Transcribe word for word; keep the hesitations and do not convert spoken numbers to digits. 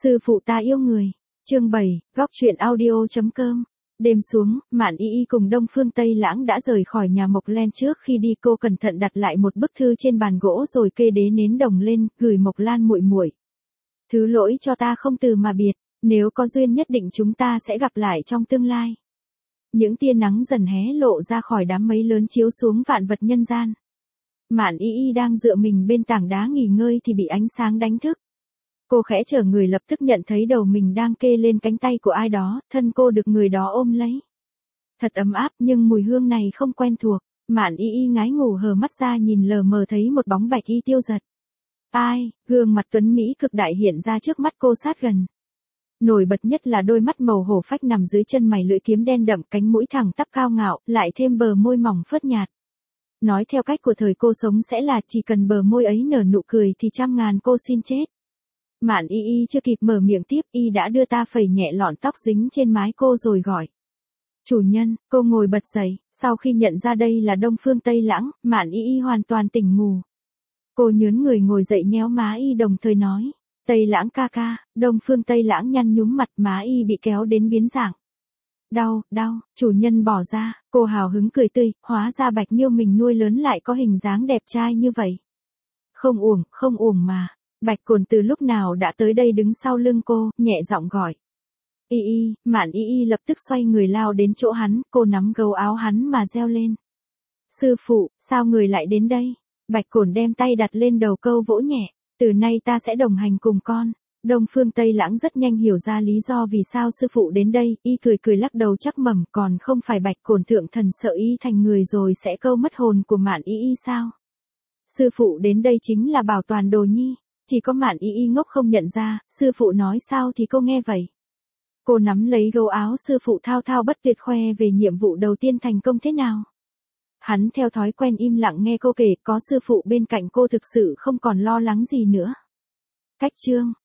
Sư phụ ta yêu người. Chương bảy, góc truyện audio chấm com. Đêm xuống, Mạn Y Y cùng Đông Phương Tây Lãng đã rời khỏi nhà Mộc Lan. Trước khi đi cô cẩn thận đặt lại một bức thư trên bàn gỗ rồi kê đế nến đồng lên, gửi Mộc Lan muội muội. Thứ lỗi cho ta không từ mà biệt, nếu có duyên nhất định chúng ta sẽ gặp lại trong tương lai. Những tia nắng dần hé lộ ra khỏi đám mây lớn chiếu xuống vạn vật nhân gian. Mạn Y Y đang dựa mình bên tảng đá nghỉ ngơi thì bị ánh sáng đánh thức. Cô khẽ trở người lập tức nhận thấy đầu mình đang kê lên cánh tay của ai đó, thân cô được người đó ôm lấy. Thật ấm áp nhưng mùi hương này không quen thuộc. Mạn Y Y ngái ngủ hờ mắt ra nhìn lờ mờ thấy một bóng bạch y tiêu giật. Ai, gương mặt tuấn Mỹ cực đại hiện ra trước mắt cô sát gần. Nổi bật nhất là đôi mắt màu hổ phách nằm dưới chân mày lưỡi kiếm đen đậm, cánh mũi thẳng tắp cao ngạo, lại thêm bờ môi mỏng phớt nhạt. Nói theo cách của thời cô sống sẽ là chỉ cần bờ môi ấy nở nụ cười thì trăm ngàn cô xin chết. Mạn Y Y chưa kịp mở miệng tiếp, y đã đưa ta phẩy nhẹ lọn tóc dính trên mái cô rồi gọi. Chủ nhân. Cô ngồi bật dậy, sau khi nhận ra đây là Đông Phương Tây Lãng, Mạn Y Y hoàn toàn tỉnh ngủ. Cô nhớn người ngồi dậy nhéo má y đồng thời nói. Tây Lãng ca ca. Đông Phương Tây Lãng nhăn nhúm mặt, má y bị kéo đến biến dạng. Đau, đau, chủ nhân bỏ ra. Cô hào hứng cười tươi, hóa ra Bạch Miêu mình nuôi lớn lại có hình dáng đẹp trai như vậy. Không uổng, không uổng mà. Bạch Cổn từ lúc nào đã tới đây đứng sau lưng cô, nhẹ giọng gọi. Y Y. Mạn Y Y lập tức xoay người lao đến chỗ hắn, cô nắm gấu áo hắn mà reo lên. Sư phụ, sao người lại đến đây? Bạch Cổn đem tay đặt lên đầu câu vỗ nhẹ. Từ nay ta sẽ đồng hành cùng con. Đông Phương Tây Lãng rất nhanh hiểu ra lý do vì sao sư phụ đến đây, y cười cười lắc đầu chắc mẩm, còn không phải Bạch Cổn thượng thần sợ y thành người rồi sẽ câu mất hồn của Mạn Y Y sao? Sư phụ đến đây chính là bảo toàn đồ nhi. Chỉ có Mạn Y Y ngốc không nhận ra, sư phụ nói sao thì cô nghe vậy. Cô nắm lấy gấu áo sư phụ thao thao bất tuyệt khoe về nhiệm vụ đầu tiên thành công thế nào. Hắn theo thói quen im lặng nghe cô kể, có sư phụ bên cạnh cô thực sự không còn lo lắng gì nữa. Cách chương.